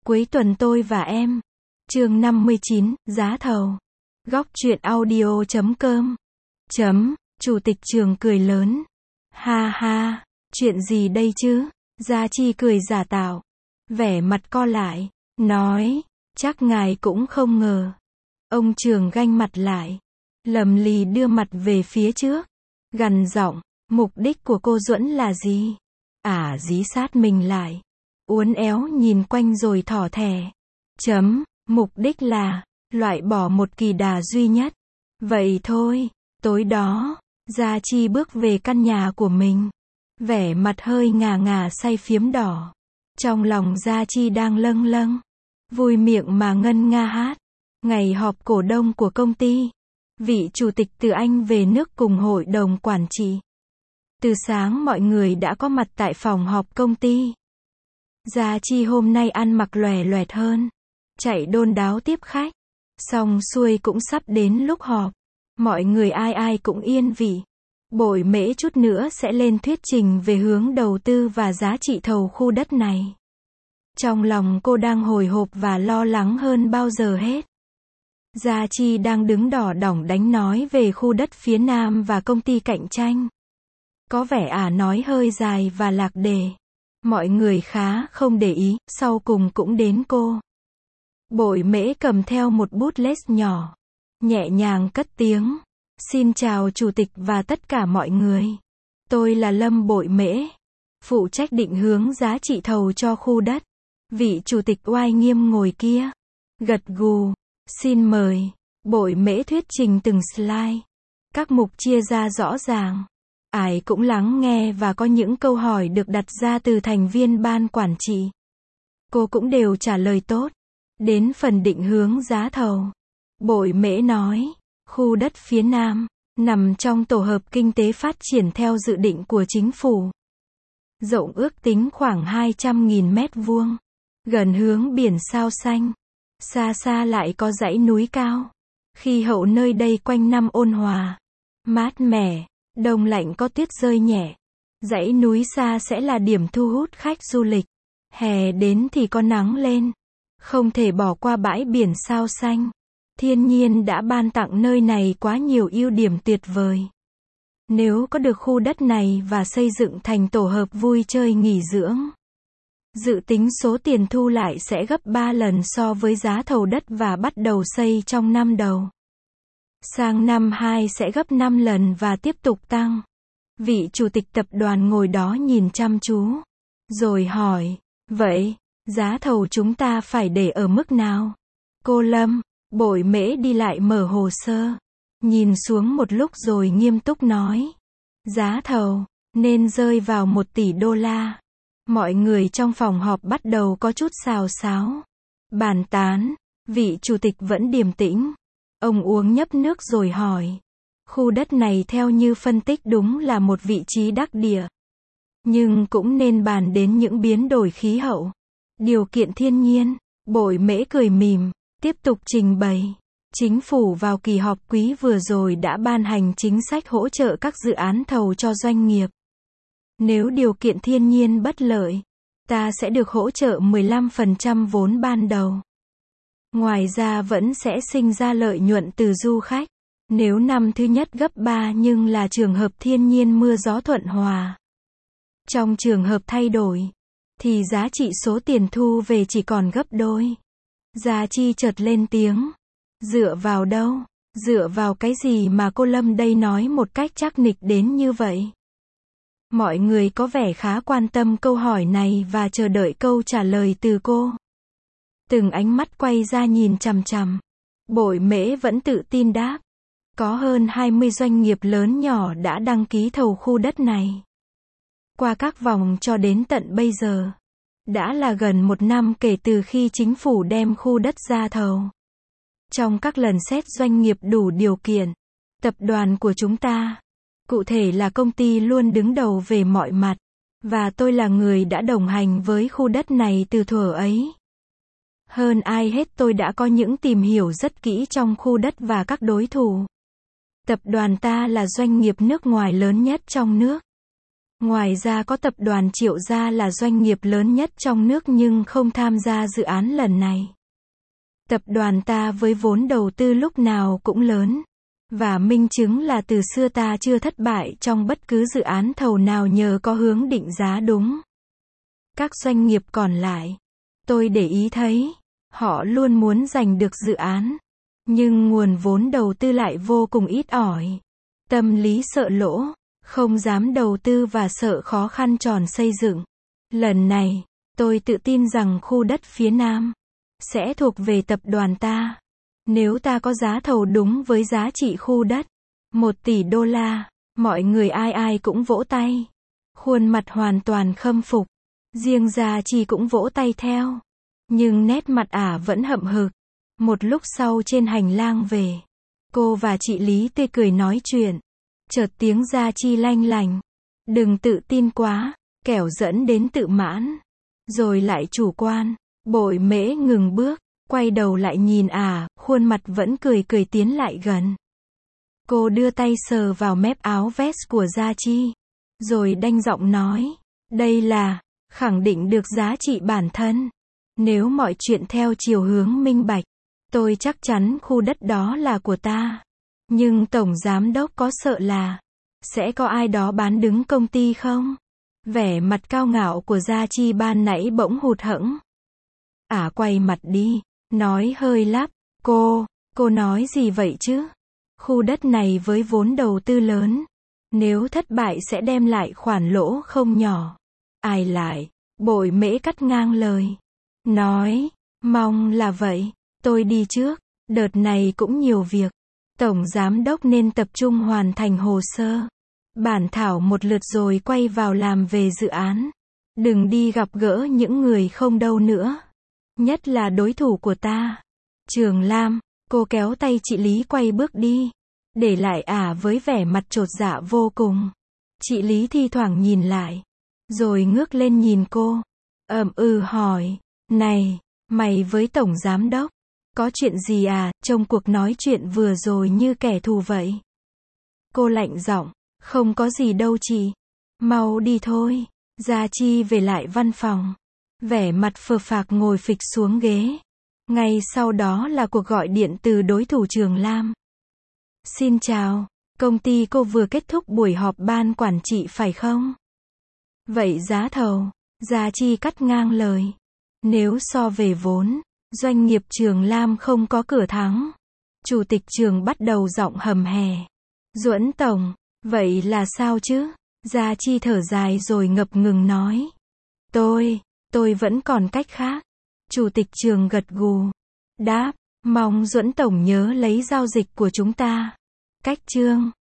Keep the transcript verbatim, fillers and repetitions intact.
Cuối tuần tôi và em. Chương năm mươi chín, giá thầu. Góc truyện audio chấm com. Chấm, Chủ tịch trường cười lớn. Ha ha, chuyện gì đây chứ? Gia Chi cười giả tạo. Vẻ mặt co lại, nói, chắc ngài cũng không ngờ. Ông trường ganh mặt lại. Lầm lì đưa mặt về phía trước. Gằn giọng, mục đích của cô Duẫn là gì? Ả dí sát mình lại. Uốn éo nhìn quanh rồi thỏ thẻ. Chấm, mục đích là, loại bỏ một kỳ đà duy nhất. Vậy thôi, tối đó, Gia Chi bước về căn nhà của mình. Vẻ mặt hơi ngà ngà say phiếm đỏ. Trong lòng Gia Chi đang lâng lâng. Vui miệng mà ngân nga hát. Ngày họp cổ đông của công ty. Vị chủ tịch từ Anh về nước cùng hội đồng quản trị. Từ sáng mọi người đã có mặt tại phòng họp công ty. Gia Chi hôm nay ăn mặc lòe loẹt hơn. Chạy đôn đáo tiếp khách. Xong xuôi cũng sắp đến lúc họp. Mọi người ai ai cũng yên vị. Bội Mễ chút nữa sẽ lên thuyết trình về hướng đầu tư và giá trị thầu khu đất này. Trong lòng cô đang hồi hộp và lo lắng hơn bao giờ hết. Gia Chi đang đứng đỏ đỏng đánh nói về khu đất phía nam và công ty cạnh tranh. Có vẻ ả nói hơi dài và lạc đề. Mọi người khá không để ý, sau cùng cũng đến cô. Bội Mễ cầm theo một bút lết nhỏ. Nhẹ nhàng cất tiếng. Xin chào chủ tịch và tất cả mọi người. Tôi là Lâm Bội Mễ. Phụ trách định hướng giá trị thầu cho khu đất. Vị chủ tịch oai nghiêm ngồi kia. Gật gù. Xin mời. Bội Mễ thuyết trình từng slide. Các mục chia ra rõ ràng. Ai cũng lắng nghe và có những câu hỏi được đặt ra từ thành viên ban quản trị. Cô cũng đều trả lời tốt. Đến phần định hướng giá thầu. Bội Mễ nói, khu đất phía Nam, nằm trong tổ hợp kinh tế phát triển theo dự định của chính phủ. Rộng ước tính khoảng hai trăm nghìn mét vuông. Gần hướng biển sao xanh. Xa xa lại có dãy núi cao. Khí hậu nơi đây quanh năm ôn hòa. Mát mẻ, đông lạnh có tuyết rơi nhẹ. Dãy núi xa sẽ là điểm thu hút khách du lịch. Hè đến thì có nắng lên. Không thể bỏ qua bãi biển sao xanh. Thiên nhiên đã ban tặng nơi này quá nhiều ưu điểm tuyệt vời. Nếu có được khu đất này và xây dựng thành tổ hợp vui chơi nghỉ dưỡng, dự tính số tiền thu lại sẽ gấp ba lần so với giá thầu đất và bắt đầu xây trong năm đầu. Sang năm hai sẽ gấp năm lần và tiếp tục tăng. Vị chủ tịch tập đoàn ngồi đó nhìn chăm chú. Rồi hỏi, vậy, giá thầu chúng ta phải để ở mức nào? Cô Lâm, Bội Mễ đi lại mở hồ sơ. Nhìn xuống một lúc rồi nghiêm túc nói. Giá thầu, nên rơi vào một tỷ đô la. Mọi người trong phòng họp bắt đầu có chút xào xáo. Bàn tán, vị chủ tịch vẫn điềm tĩnh. Ông uống nhấp nước rồi hỏi. Khu đất này theo như phân tích đúng là một vị trí đắc địa. Nhưng cũng nên bàn đến những biến đổi khí hậu. Điều kiện thiên nhiên. Bội Mễ cười mỉm. Tiếp tục trình bày. Chính phủ vào kỳ họp quý vừa rồi đã ban hành chính sách hỗ trợ các dự án thầu cho doanh nghiệp. Nếu điều kiện thiên nhiên bất lợi, ta sẽ được hỗ trợ mười lăm phần trăm vốn ban đầu. Ngoài ra vẫn sẽ sinh ra lợi nhuận từ du khách. Nếu năm thứ nhất gấp ba nhưng là trường hợp thiên nhiên mưa gió thuận hòa. Trong trường hợp thay đổi, thì giá trị số tiền thu về chỉ còn gấp đôi. Gia Chi chợt lên tiếng. Dựa vào đâu? Dựa vào cái gì mà cô Lâm đây nói một cách chắc nịch đến như vậy? Mọi người có vẻ khá quan tâm câu hỏi này và chờ đợi câu trả lời từ cô. Từng ánh mắt quay ra nhìn chằm chằm. Bội Mễ vẫn tự tin đáp. Có hơn hai mươi doanh nghiệp lớn nhỏ đã đăng ký thầu khu đất này. Qua các vòng cho đến tận bây giờ. Đã là gần một năm kể từ khi chính phủ đem khu đất ra thầu. Trong các lần xét doanh nghiệp đủ điều kiện, tập đoàn của chúng ta, cụ thể là công ty luôn đứng đầu về mọi mặt, và tôi là người đã đồng hành với khu đất này từ thuở ấy. Hơn ai hết tôi đã có những tìm hiểu rất kỹ trong khu đất và các đối thủ. Tập đoàn ta là doanh nghiệp nước ngoài lớn nhất trong nước. Ngoài ra có tập đoàn Triệu Gia là doanh nghiệp lớn nhất trong nước nhưng không tham gia dự án lần này. Tập đoàn ta với vốn đầu tư lúc nào cũng lớn. Và minh chứng là từ xưa ta chưa thất bại trong bất cứ dự án thầu nào nhờ có hướng định giá đúng. Các doanh nghiệp còn lại, tôi để ý thấy, họ luôn muốn giành được dự án. Nhưng nguồn vốn đầu tư lại vô cùng ít ỏi. Tâm lý sợ lỗ, không dám đầu tư và sợ khó khăn tròn xây dựng. Lần này, tôi tự tin rằng khu đất phía Nam sẽ thuộc về tập đoàn ta. Nếu ta có giá thầu đúng với giá trị khu đất, một tỷ đô la, mọi người ai ai cũng vỗ tay. Khuôn mặt hoàn toàn khâm phục. Riêng Gia Chi cũng vỗ tay theo. Nhưng nét mặt ả vẫn hậm hực. Một lúc sau trên hành lang về, cô và chị Lý tươi cười nói chuyện. Chợt tiếng Gia Chi lanh lành. Đừng tự tin quá, kẻo dẫn đến tự mãn. Rồi lại chủ quan. Bội Mễ ngừng bước, quay đầu lại nhìn ả, khuôn mặt vẫn cười cười tiến lại gần. Cô đưa tay sờ vào mép áo vest của Gia Chi. Rồi đanh giọng nói. Đây là, khẳng định được giá trị bản thân. Nếu mọi chuyện theo chiều hướng minh bạch, tôi chắc chắn khu đất đó là của ta. Nhưng Tổng Giám Đốc có sợ là sẽ có ai đó bán đứng công ty không? Vẻ mặt cao ngạo của Gia Chi ban nãy bỗng hụt hẫng. Ả quay mặt đi, nói hơi lắp. Cô, cô nói gì vậy chứ? Khu đất này với vốn đầu tư lớn, nếu thất bại sẽ đem lại khoản lỗ không nhỏ. Ai lại? Bội Mễ cắt ngang lời. Nói, mong là vậy. Tôi đi trước, đợt này cũng nhiều việc. Tổng Giám Đốc nên tập trung hoàn thành hồ sơ, bản thảo một lượt rồi quay vào làm về dự án. Đừng đi gặp gỡ những người không đâu nữa. Nhất là đối thủ của ta. Trường Lam, cô kéo tay chị Lý quay bước đi. Để lại ả với vẻ mặt chột dạ vô cùng. Chị Lý thi thoảng nhìn lại. Rồi ngước lên nhìn cô. Ậm ừ hỏi. Này, mày với Tổng Giám Đốc, có chuyện gì à? Trông cuộc nói chuyện vừa rồi như kẻ thù vậy. Cô lạnh giọng. Không có gì đâu chị. Mau đi thôi. Gia Chi về lại văn phòng. Vẻ mặt phờ phạc ngồi phịch xuống ghế. Ngay sau đó là cuộc gọi điện từ đối thủ Trường Lam. Xin chào, công ty cô vừa kết thúc buổi họp ban quản trị phải không? Vậy giá thầu, Gia Chi cắt ngang lời. Nếu so về vốn, doanh nghiệp Trường Lam không có cửa thắng. Chủ tịch Trường bắt đầu giọng hầm hè. Duẫn Tổng, vậy là sao chứ? Gia Chi thở dài rồi ngập ngừng nói. Tôi, tôi vẫn còn cách khác. Chủ tịch Trường gật gù. Đáp, mong Duẫn Tổng nhớ lấy giao dịch của chúng ta. Cách chương.